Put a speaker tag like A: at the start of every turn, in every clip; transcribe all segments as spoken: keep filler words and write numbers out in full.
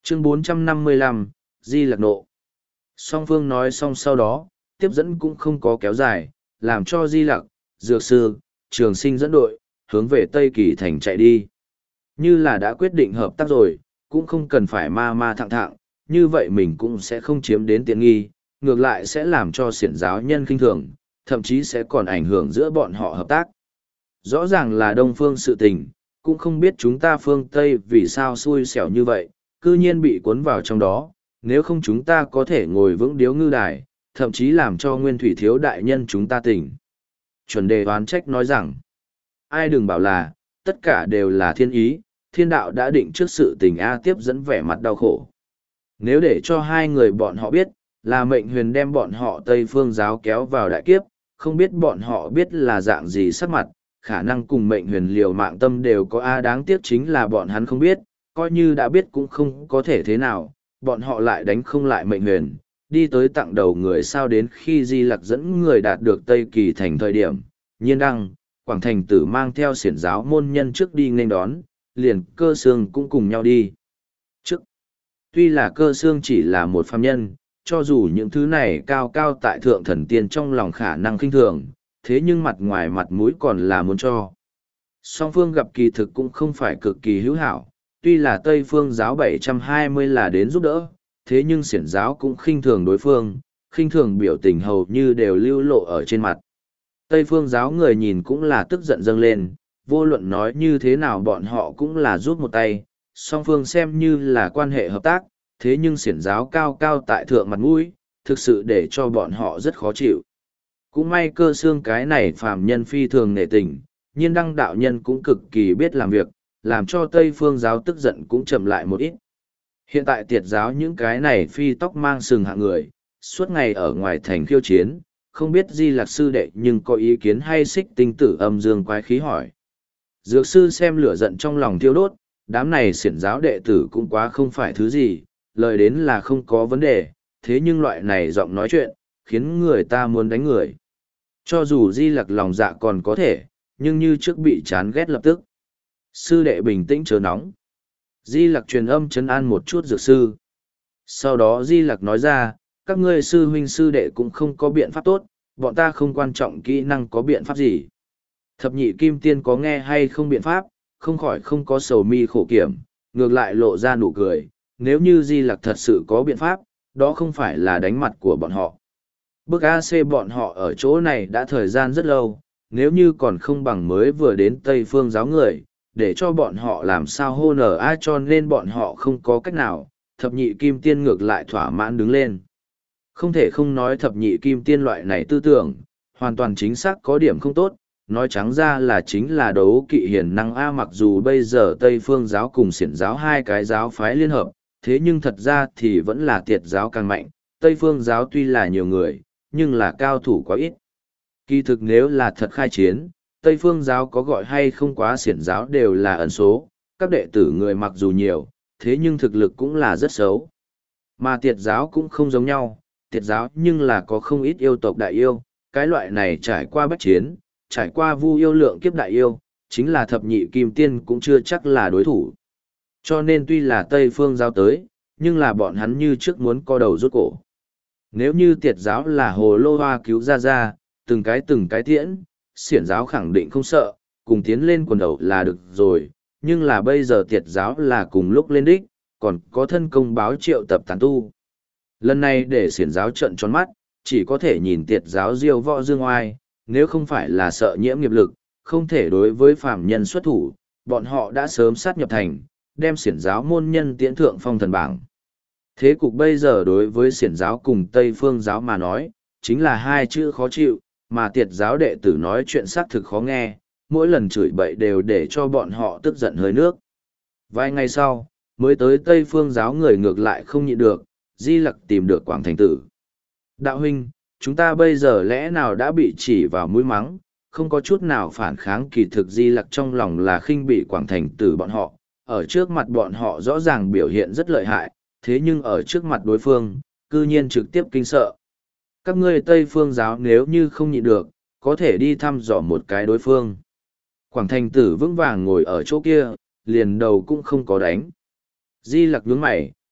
A: Chương bốn trăm năm mươi lăm, Di Lặc nộ. Song phương nói xong sau đó, tiếp dẫn cũng không có kéo dài, làm cho Di Lặc, Dược Sư, Trường Sinh dẫn đội, hướng về Tây Kỳ Thành chạy đi. Như là đã quyết định hợp tác rồi, cũng không cần phải ma ma thẳng thẳng, như vậy mình cũng sẽ không chiếm đến tiện nghi, ngược lại sẽ làm cho xiển giáo nhân khinh thường, thậm chí sẽ còn ảnh hưởng giữa bọn họ hợp tác. Rõ ràng là Đông Phương sự tình, cũng không biết chúng ta phương Tây vì sao xui xẻo như vậy, cư nhiên bị cuốn vào trong đó, nếu không chúng ta có thể ngồi vững điếu ngư đài, thậm chí làm cho nguyên thủy thiếu đại nhân chúng ta tỉnh. Chuẩn đề oán trách nói rằng, ai đừng bảo là, tất cả đều là thiên ý, thiên đạo đã định trước sự tình A tiếp dẫn vẻ mặt đau khổ. Nếu để cho hai người bọn họ biết, là mệnh huyền đem bọn họ Tây Phương giáo kéo vào đại kiếp, không biết bọn họ biết là dạng gì sắc mặt, khả năng cùng mệnh huyền liều mạng tâm đều có A đáng tiếc chính là bọn hắn không biết, coi như đã biết cũng không có thể thế nào, bọn họ lại đánh không lại mệnh huyền, đi tới tặng đầu người sao đến khi Di Lặc dẫn người đạt được Tây Kỳ thành thời điểm, nhiên đăng, Quảng Thành Tử mang theo xiển giáo môn nhân trước đi nghênh đón, liền Cơ Xương cũng cùng nhau đi. Trước, tuy là Cơ Xương chỉ là một phàm nhân, cho dù những thứ này cao cao tại thượng thần tiên trong lòng khả năng khinh thường, thế nhưng mặt ngoài mặt mũi còn là muốn cho. Song phương gặp kỳ thực cũng không phải cực kỳ hữu hảo, tuy là Tây Phương giáo bảy trăm hai mươi là đến giúp đỡ, thế nhưng xiển giáo cũng khinh thường đối phương, khinh thường biểu tình hầu như đều lưu lộ ở trên mặt. Tây Phương giáo người nhìn cũng là tức giận dâng lên, vô luận nói như thế nào bọn họ cũng là rút một tay, song phương xem như là quan hệ hợp tác, thế nhưng xiển giáo cao cao tại thượng mặt mũi, thực sự để cho bọn họ rất khó chịu. Cũng may Cơ Xương cái này phàm nhân phi thường nể tình, nhiên đăng đạo nhân cũng cực kỳ biết làm việc, làm cho Tây Phương giáo tức giận cũng chậm lại một ít. Hiện tại tiệt giáo những cái này phi tóc mang sừng hạng người, suốt ngày ở ngoài thành khiêu chiến, không biết Di Lặc sư đệ nhưng có ý kiến hay xích tinh tử âm dương quái khí hỏi. Dược sư xem lửa giận trong lòng thiêu đốt, đám này xiển giáo đệ tử cũng quá không phải thứ gì, lời đến là không có vấn đề, thế nhưng loại này giọng nói chuyện, khiến người ta muốn đánh người. Cho dù Di Lặc lòng dạ còn có thể, nhưng như trước bị chán ghét lập tức. Sư đệ bình tĩnh chớ nóng. Di Lặc truyền âm trấn an một chút dược sư. Sau đó Di Lặc nói ra, các ngươi sư huynh sư đệ cũng không có biện pháp tốt, bọn ta không quan trọng kỹ năng có biện pháp gì. Thập nhị kim tiên có nghe hay không biện pháp, không khỏi không có sầu mi khổ kiểm, ngược lại lộ ra nụ cười. Nếu như Di Lặc thật sự có biện pháp, đó không phải là đánh mặt của bọn họ. Bức a xê bọn họ ở chỗ này đã thời gian rất lâu, nếu như còn không bằng mới vừa đến Tây Phương giáo người, để cho bọn họ làm sao hô nở ai cho nên bọn họ không có cách nào, thập nhị kim tiên ngược lại thỏa mãn đứng lên. Không thể không nói thập nhị kim tiên loại này tư tưởng, hoàn toàn chính xác có điểm không tốt, nói trắng ra là chính là đấu kỵ hiền năng A mặc dù bây giờ Tây Phương giáo cùng xiển giáo hai cái giáo phái liên hợp, thế nhưng thật ra thì vẫn là tiệt giáo càng mạnh, Tây Phương giáo tuy là nhiều người, nhưng là cao thủ quá ít. Kỳ thực nếu là thật khai chiến, Tây Phương giáo có gọi hay không quá xiển giáo đều là ẩn số, các đệ tử người mặc dù nhiều, thế nhưng thực lực cũng là rất xấu. Mà tiệt giáo cũng không giống nhau, tiệt giáo nhưng là có không ít yêu tộc đại yêu, cái loại này trải qua bách chiến, trải qua vu yêu lượng kiếp đại yêu, chính là thập nhị kim tiên cũng chưa chắc là đối thủ. Cho nên tuy là Tây Phương giáo tới, nhưng là bọn hắn như trước muốn co đầu rút cổ. Nếu như tiệt giáo là hồ lô hoa cứu ra ra, từng cái từng cái tiễn, xiển giáo khẳng định không sợ, cùng tiến lên quần đầu là được rồi, nhưng là bây giờ tiệt giáo là cùng lúc lên đích, còn có thân công báo triệu tập tán tu. Lần này để xiển giáo trận tròn mắt, chỉ có thể nhìn tiệt giáo diêu võ dương oai, nếu không phải là sợ nhiễm nghiệp lực, không thể đối với phàm nhân xuất thủ, bọn họ đã sớm sát nhập thành, đem xiển giáo môn nhân tiễn thượng phong thần bảng. Thế cục bây giờ đối với xiển giáo cùng Tây Phương giáo mà nói, chính là hai chữ khó chịu, mà tiệt giáo đệ tử nói chuyện xác thực khó nghe, mỗi lần chửi bậy đều để cho bọn họ tức giận hơi nước. Vài ngày sau, mới tới Tây Phương giáo người ngược lại không nhịn được, Di Lặc tìm được Quảng Thành Tử. Đạo huynh, chúng ta bây giờ lẽ nào đã bị chỉ vào mũi mắng, không có chút nào phản kháng kỳ thực Di Lặc trong lòng là khinh bị Quảng Thành Tử bọn họ, ở trước mặt bọn họ rõ ràng biểu hiện rất lợi hại, thế nhưng ở trước mặt đối phương, cư nhiên trực tiếp kinh sợ. Các ngươi Tây Phương giáo nếu như không nhịn được, có thể đi thăm dò một cái đối phương. Quảng Thành Tử vững vàng ngồi ở chỗ kia, liền đầu cũng không có đánh. Di Lặc nhướng mày,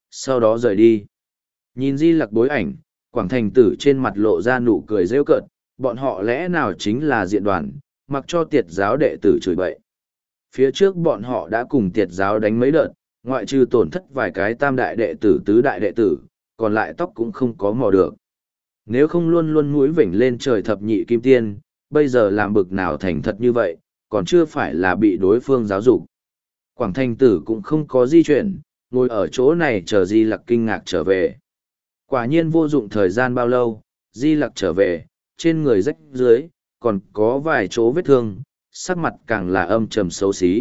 A: sau đó rời đi. Nhìn Di Lặc bối ảnh, Quảng Thành Tử trên mặt lộ ra nụ cười rêu cợt, bọn họ lẽ nào chính là diện đoàn, mặc cho tiệt giáo đệ tử chửi bậy. Phía trước bọn họ đã cùng tiệt giáo đánh mấy đợt, ngoại trừ tổn thất vài cái tam đại đệ tử tứ đại đệ tử, còn lại tóc cũng không có mò được. Nếu không luôn luôn mũi vểnh lên trời thập nhị kim tiên, bây giờ làm bực nào thành thật như vậy, còn chưa phải là bị đối phương giáo dục. Quảng Thành Tử cũng không có di chuyển, ngồi ở chỗ này chờ Di Lặc kinh ngạc trở về. Quả nhiên vô dụng thời gian bao lâu, Di Lặc trở về, trên người rách dưới, còn có vài chỗ vết thương, sắc mặt càng là âm trầm xấu xí.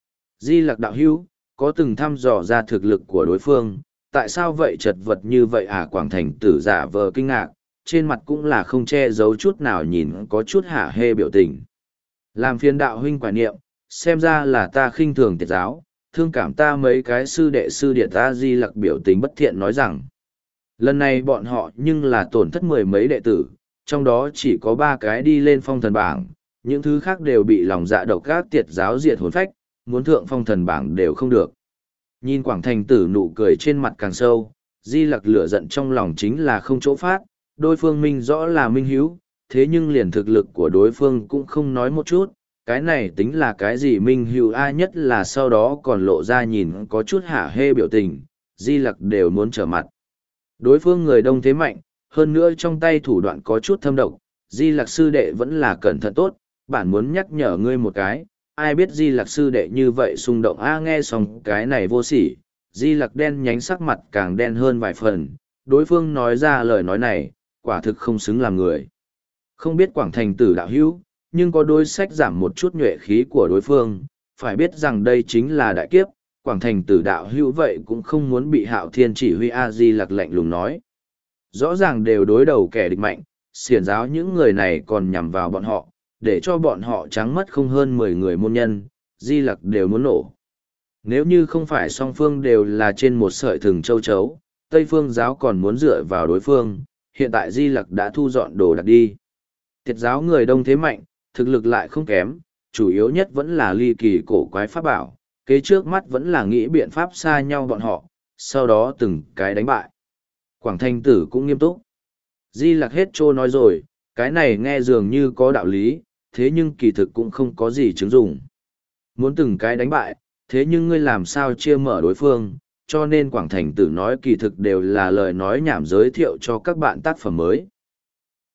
A: Di Lặc đạo hữu, có từng thăm dò ra thực lực của đối phương, tại sao vậy chật vật như vậy à? Quảng Thành Tử giả vờ kinh ngạc, trên mặt cũng là không che giấu chút nào, nhìn có chút hả hê biểu tình. Làm phiền đạo huynh quả niệm, xem ra là ta khinh thường tiệt giáo, thương cảm ta mấy cái sư đệ sư điệt ta. Di Lặc biểu tình bất thiện nói rằng, lần này bọn họ nhưng là tổn thất mười mấy đệ tử, trong đó chỉ có ba cái đi lên phong thần bảng, những thứ khác đều bị lòng dạ độc các tiệt giáo diệt hồn phách, muốn thượng phong thần bảng đều không được. Nhìn Quảng Thành Tử nụ cười trên mặt càng sâu, Di Lặc lửa giận trong lòng chính là không chỗ phát, đối phương minh rõ là minh hiếu, thế nhưng liền thực lực của đối phương cũng không nói một chút, cái này tính là cái gì minh hiếu ai, nhất là sau đó còn lộ ra nhìn có chút hả hê biểu tình, Di Lặc đều muốn trở mặt. Đối phương người đông thế mạnh, hơn nữa trong tay thủ đoạn có chút thâm độc, Di Lặc sư đệ vẫn là cẩn thận tốt, bản muốn nhắc nhở ngươi một cái, ai biết Di Lặc sư đệ như vậy xung động a. Nghe xong cái này vô sỉ, Di Lặc đen nhánh sắc mặt càng đen hơn vài phần, đối phương nói ra lời nói này, quả thực không xứng làm người. Không biết Quảng Thành Tử đạo hữu, nhưng có đối sách giảm một chút nhuệ khí của đối phương, phải biết rằng đây chính là đại kiếp, Quảng Thành Tử đạo hữu vậy cũng không muốn bị Hạo Thiên chỉ huy a. Di Lặc lạnh lùng nói. Rõ ràng đều đối đầu kẻ địch mạnh, xiển giáo những người này còn nhằm vào bọn họ, để cho bọn họ trắng mất không hơn mười người môn nhân, Di Lặc đều muốn nổ. Nếu như không phải song phương đều là trên một sợi thừng châu chấu, Tây Phương giáo còn muốn dựa vào đối phương, hiện tại Di Lặc đã thu dọn đồ đạc đi. Tiệt giáo người đông thế mạnh, thực lực lại không kém, chủ yếu nhất vẫn là ly kỳ cổ quái pháp bảo, kế trước mắt vẫn là nghĩ biện pháp xa nhau bọn họ, sau đó từng cái đánh bại. Quảng Thành Tử cũng nghiêm túc. Di Lặc hết trô nói rồi, cái này nghe dường như có đạo lý, thế nhưng kỳ thực cũng không có gì chứng dụng. Muốn từng cái đánh bại, thế nhưng ngươi làm sao chia mở đối phương, cho nên Quảng Thành Tử nói kỳ thực đều là lời nói nhảm giới thiệu cho các bạn tác phẩm mới.